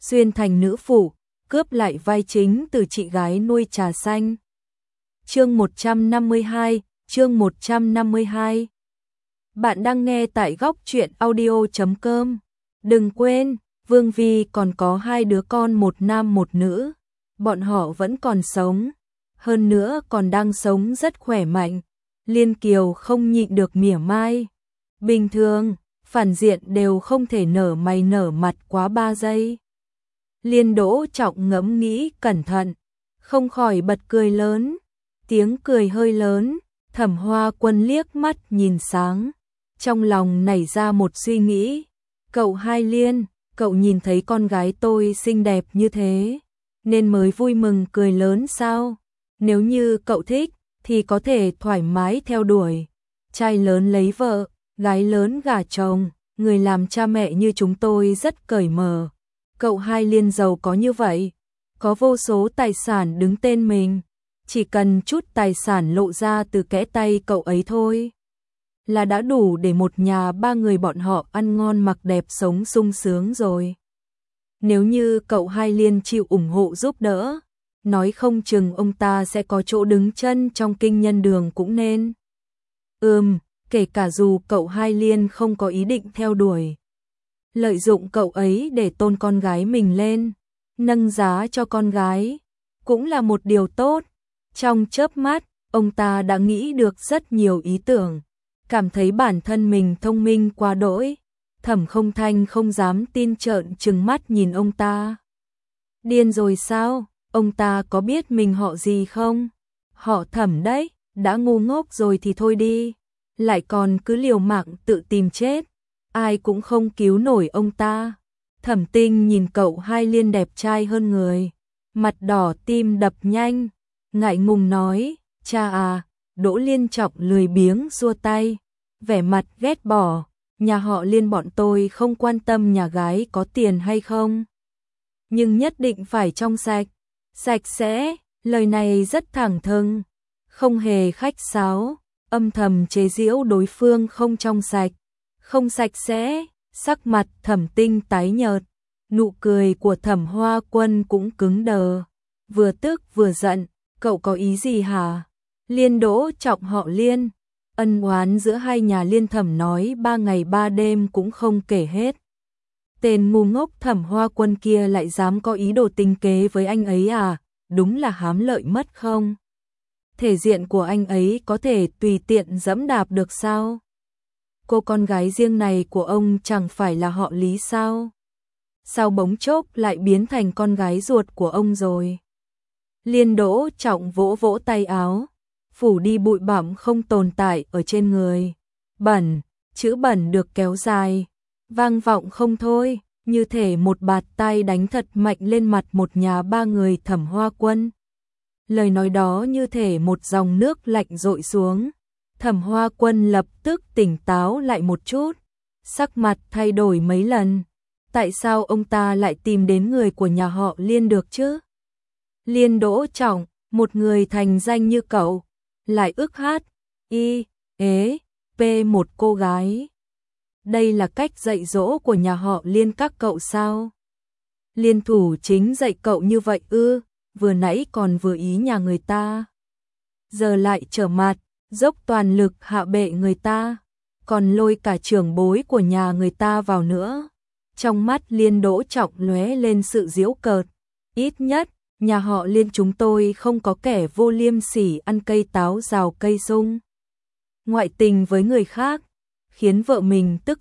xuyên thành nữ phụ, cướp lại vai chính từ chị gái nuôi trà xanh. Chương 152, chương 152. Bạn đang nghe tại góc truyện audio.com. Đừng quên, Vương Vi còn có 2 đứa con, một nam một nữ. Bọn họ vẫn còn sống, hơn nữa còn đang sống rất khỏe mạnh. Liên Kiều không nhịn được mỉa mai. Bình thường, phản diện đều không thể nở mày nở mặt quá 3 giây. Liên Đỗ Trọng ngẫm nghĩ cẩn thận, không khỏi bật cười lớn. Tiếng cười hơi lớn, Thẩm Hoa Quân liếc mắt nhìn sáng. Trong lòng nảy ra một suy nghĩ. Cậu Hai Liên, cậu nhìn thấy con gái tôi xinh đẹp như thế, nên mới vui mừng cười lớn sao? Nếu như cậu thích, thì có thể thoải mái theo đuổi. Trai lớn lấy vợ, gái lớn gả chồng, người làm cha mẹ như chúng tôi rất cởi mở. Cậu Hai Liên giàu có như vậy, có vô số tài sản đứng tên mình, chỉ cần chút tài sản lộ ra từ kẽ tay cậu ấy thôi, là đã đủ để một nhà 3 người bọn họ ăn ngon mặc đẹp sống sung sướng rồi. Nếu như cậu Hai Liên chịu ủng hộ giúp đỡ, nói không chừng ông ta sẽ có chỗ đứng chân trong kinh nhân đường cũng nên. Kể cả dù cậu Hai Liên không có ý định theo đuổi, lợi dụng cậu ấy để tôn con gái mình lên, nâng giá cho con gái, cũng là một điều tốt. Trong chớp mắt, ông ta đã nghĩ được rất nhiều ý tưởng, cảm thấy bản thân mình thông minh quá đỗi. Thẩm Không Thanh không dám tin, trợn trừng mắt nhìn ông ta. Điên rồi sao? Ông ta có biết mình họ gì không? Họ Thẩm đấy, đã ngu ngốc rồi thì thôi đi, lại còn cứ liều mạng tự tìm chết, ai cũng không cứu nổi ông ta. Thẩm Tinh nhìn cậu Hai Liên đẹp trai hơn người, mặt đỏ tim đập nhanh, ngại ngùng nói, cha à. Đỗ Liên Trọng lười biếng xua tay, vẻ mặt ghét bỏ, nhà họ Liên bọn tôi không quan tâm nhà gái có tiền hay không, nhưng nhất định phải trong sạch, sạch sẽ. Lời này rất thẳng thừng, không hề khách sáo, âm thầm chế giễu đối phương không trong sạch, không sạch sẽ. Sắc mặt Thẩm Tinh tái nhợt, nụ cười của Thẩm Hoa Quân cũng cứng đờ, vừa tức vừa giận. Cậu có ý gì hả? Liên Đỗ Trọng họ Liên, ân oán giữa hai nhà Liên Thẩm nói 3 ngày 3 đêm cũng không kể hết. Tên ngu ngốc Thẩm Hoa Quân kia lại dám có ý đồ tính kế với anh ấy à? Đúng là hám lợi mất không? Thể diện của anh ấy có thể tùy tiện dẫm đạp được sao? Cô con gái riêng này của ông chẳng phải là họ Lý sao? Sao bỗng chốc lại biến thành con gái ruột của ông rồi? Liên Đỗ Trọng vỗ vỗ tay áo, phủ đi bụi bặm không tồn tại ở trên người. Bẩn, chữ bẩn được kéo dài, vang vọng không thôi, như thể một bạt tay đánh thật mạnh lên mặt một nhà 3 người Thẩm Hoa Quân. Lời nói đó như thể một dòng nước lạnh dội xuống. Thẩm Hoa Quân lập tức tỉnh táo lại một chút, sắc mặt thay đổi mấy lần. Tại sao ông ta lại tìm đến người của nhà họ Liên được chứ? Liên Đỗ Trọng, một người thành danh như cậu, lại ức hát, một cô gái. Đây là cách dạy dỗ của nhà họ Liên các cậu sao? Liên thủ chính dạy cậu như vậy ư? Vừa nãy còn vừa ý nhà người ta, giờ lại trở mặt, dốc toàn lực hạ bệ người ta, còn lôi cả trưởng bối của nhà người ta vào nữa. Trong mắt Liên Đỗ Trọng lóe lên sự giễu cợt. Ít nhất, nhà họ Liên chúng tôi không có kẻ vô liêm sỉ ăn cây táo rào cây sung, ngoại tình với người khác, khiến vợ mình tức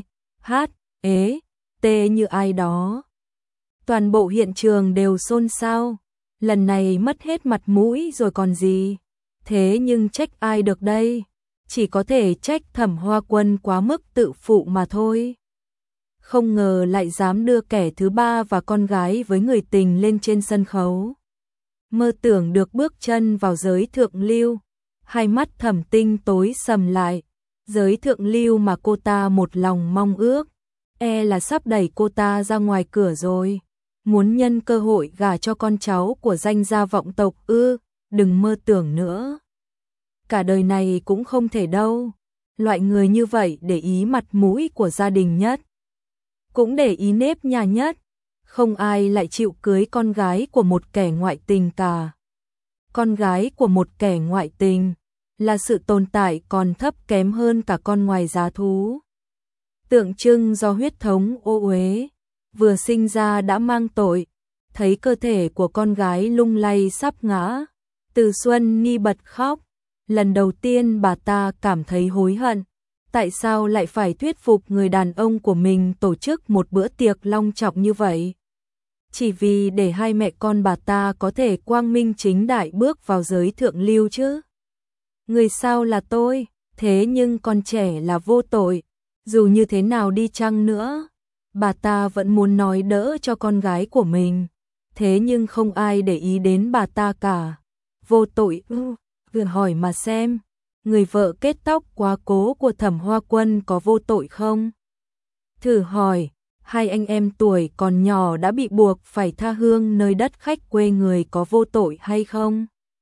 như ai đó. Toàn bộ hiện trường đều xôn xao, lần này mất hết mặt mũi rồi còn gì. Thế nhưng trách ai được đây? Chỉ có thể trách Thẩm Hoa Quân quá mức tự phụ mà thôi. Không ngờ lại dám đưa kẻ thứ ba và con gái với người tình lên trên sân khấu. Mơ tưởng được bước chân vào giới thượng lưu, hai mắt Thẩm Tinh tối sầm lại. Giới thượng lưu mà cô ta một lòng mong ước, là sắp đẩy cô ta ra ngoài cửa rồi. Muốn nhân cơ hội gả cho con cháu của danh gia vọng tộc ư? Đừng mơ tưởng nữa. Cả đời này cũng không thể đâu. Loại người như vậy để ý mặt mũi của gia đình nhất, cũng để ý nếp nhà nhất, Không ai lại chịu cưới con gái của một kẻ ngoại tình cả. Con gái của một kẻ ngoại tình là sự tồn tại còn thấp kém hơn cả con ngoài giá thú. Tượng trưng do huyết thống ô uế, vừa sinh ra đã mang tội, thấy cơ thể của con gái lung lay sắp ngã. Từ Xuân Ni bật khóc, lần đầu tiên bà ta cảm thấy hối hận. Tại sao lại phải thuyết phục người đàn ông của mình tổ chức một bữa tiệc long trọng như vậy? Chỉ vì để hai mẹ con bà ta có thể quang minh chính đại bước vào giới thượng lưu chứ. Người sao là tôi, thế nhưng con trẻ là vô tội. Dù như thế nào đi chăng nữa, bà ta vẫn muốn nói đỡ cho con gái của mình. Thế nhưng không ai để ý đến bà ta cả. Vô tội ư, vừa hỏi mà xem, người vợ kết tóc quá cố của Thẩm Hoa Quân có vô tội không? Thử hỏi, hai anh em tuổi còn nhỏ đã bị buộc phải tha hương nơi đất khách quê người có vô tội hay không?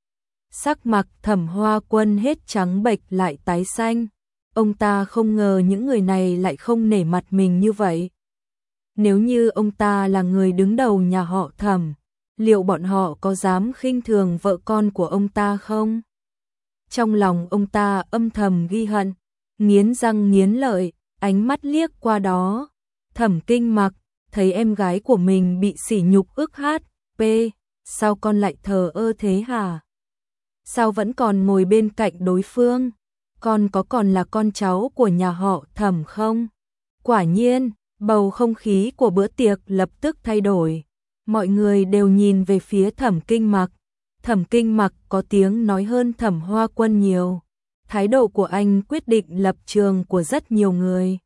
Sắc mặt Thẩm Hoa Quân hết trắng bệch lại tái xanh. Ông ta không ngờ những người này lại không nể mặt mình như vậy. Nếu như ông ta là người đứng đầu nhà họ Thẩm, liệu bọn họ có dám khinh thường vợ con của ông ta không? Trong lòng ông ta âm thầm ghi hận, nghiến răng nghiến lợi, ánh mắt liếc qua đó. Thẩm Kinh Mặc thấy em gái của mình bị sỉ nhục ức hát, sao con lại thờ ơ thế hả? Sao vẫn còn ngồi bên cạnh đối phương? Con có còn là con cháu của nhà họ Thẩm không? Quả nhiên, bầu không khí của bữa tiệc lập tức thay đổi. Mọi người đều nhìn về phía Thẩm Kinh Mặc. Thẩm Kinh Mặc có tiếng nói hơn Thẩm Hoa Quân nhiều. Thái độ của anh quyết định lập trường của rất nhiều người.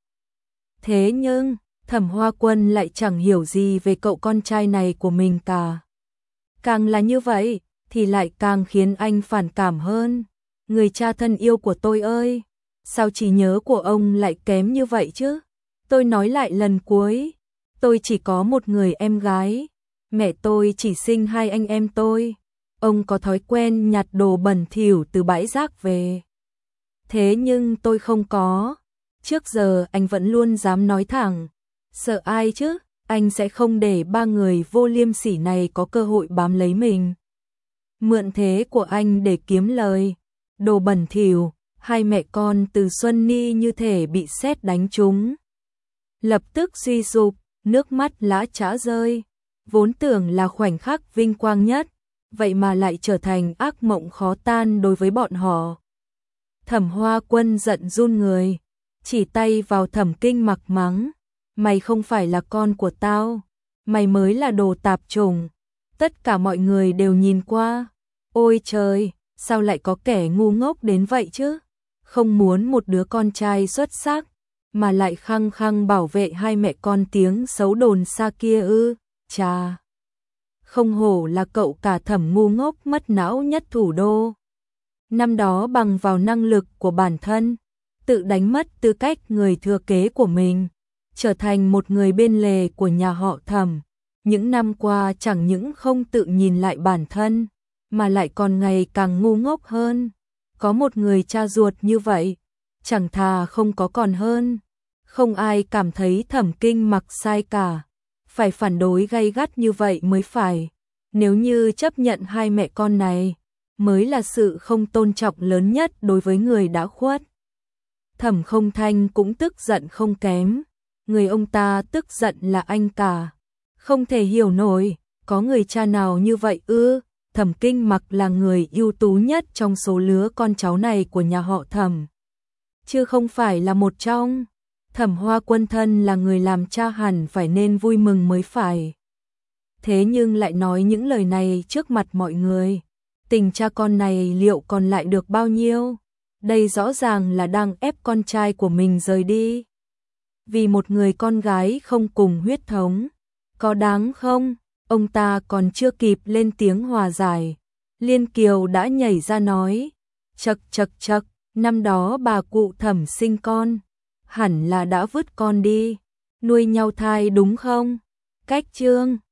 Thế nhưng, Thẩm Hoa Quân lại chẳng hiểu gì về cậu con trai này của mình cả. Càng là như vậy, thì lại càng khiến anh phản cảm hơn. Người cha thân yêu của tôi ơi, sao trí nhớ của ông lại kém như vậy chứ? Tôi nói lại lần cuối, tôi chỉ có một người em gái, mẹ tôi chỉ sinh hai anh em tôi. Ông có thói quen nhặt đồ bẩn thỉu từ bãi rác về. Thế nhưng tôi không có. Trước giờ anh vẫn luôn dám nói thẳng. Sợ ai chứ? Anh sẽ không để ba người vô liêm sỉ này có cơ hội bám lấy mình. Mượn thế của anh để kiếm lời. Đồ bẩn thỉu, hai mẹ con Từ Xuân Ni như thể bị sét đánh trúng. Lập tức suy sụp, nước mắt lã chã rơi. Vốn tưởng là khoảnh khắc vinh quang nhất, vậy mà lại trở thành ác mộng khó tan đối với bọn họ. Thẩm Hoa Quân giận run người, chỉ tay vào Thẩm Kinh Mặc mắng. Mày không phải là con của tao, mày mới là đồ tạp chủng. Tất cả mọi người đều nhìn qua. Ôi trời, sao lại có kẻ ngu ngốc đến vậy chứ? Không muốn một đứa con trai xuất sắc, mà lại khăng khăng bảo vệ hai mẹ con tiếng xấu đồn xa kia ư? Chà, không hổ là cậu cả Thẩm ngu ngốc mất não nhất thủ đô. Năm đó bằng vào năng lực của bản thân, tự đánh mất tư cách người thừa kế của mình, trở thành một người bên lề của nhà họ Thẩm. Những năm qua chẳng những không tự nhìn lại bản thân, mà lại còn ngày càng ngu ngốc hơn. Có một người cha ruột như vậy, chẳng thà không có còn hơn. Không ai cảm thấy Thẩm Kinh Mặc sai cả, phải phản đối gay gắt như vậy mới phải. Nếu như chấp nhận hai mẹ con này, mới là sự không tôn trọng lớn nhất đối với người đã khuất. Thẩm Không Thanh cũng tức giận không kém. Người ông ta tức giận là anh cả. Không thể hiểu nổi, có người cha nào như vậy ư? Thẩm Kinh Mặc là người ưu tú nhất trong số lứa con cháu này của nhà họ Thẩm, chứ không phải là một trong. Thẩm Hoa Quân thân là người làm cha hẳn phải nên vui mừng mới phải. Thế nhưng lại nói những lời này trước mặt mọi người. Tình cha con này liệu còn lại được bao nhiêu? Đây rõ ràng là đang ép con trai của mình rời đi. Vì một người con gái không cùng huyết thống. Có đáng không? Ông ta còn chưa kịp lên tiếng hòa giải. Liên Kiều đã nhảy ra nói. Chậc chậc chậc, năm đó bà cụ Thẩm sinh con. Hẳn là đã vứt con đi. Nuôi nhau thai đúng không? Cách chương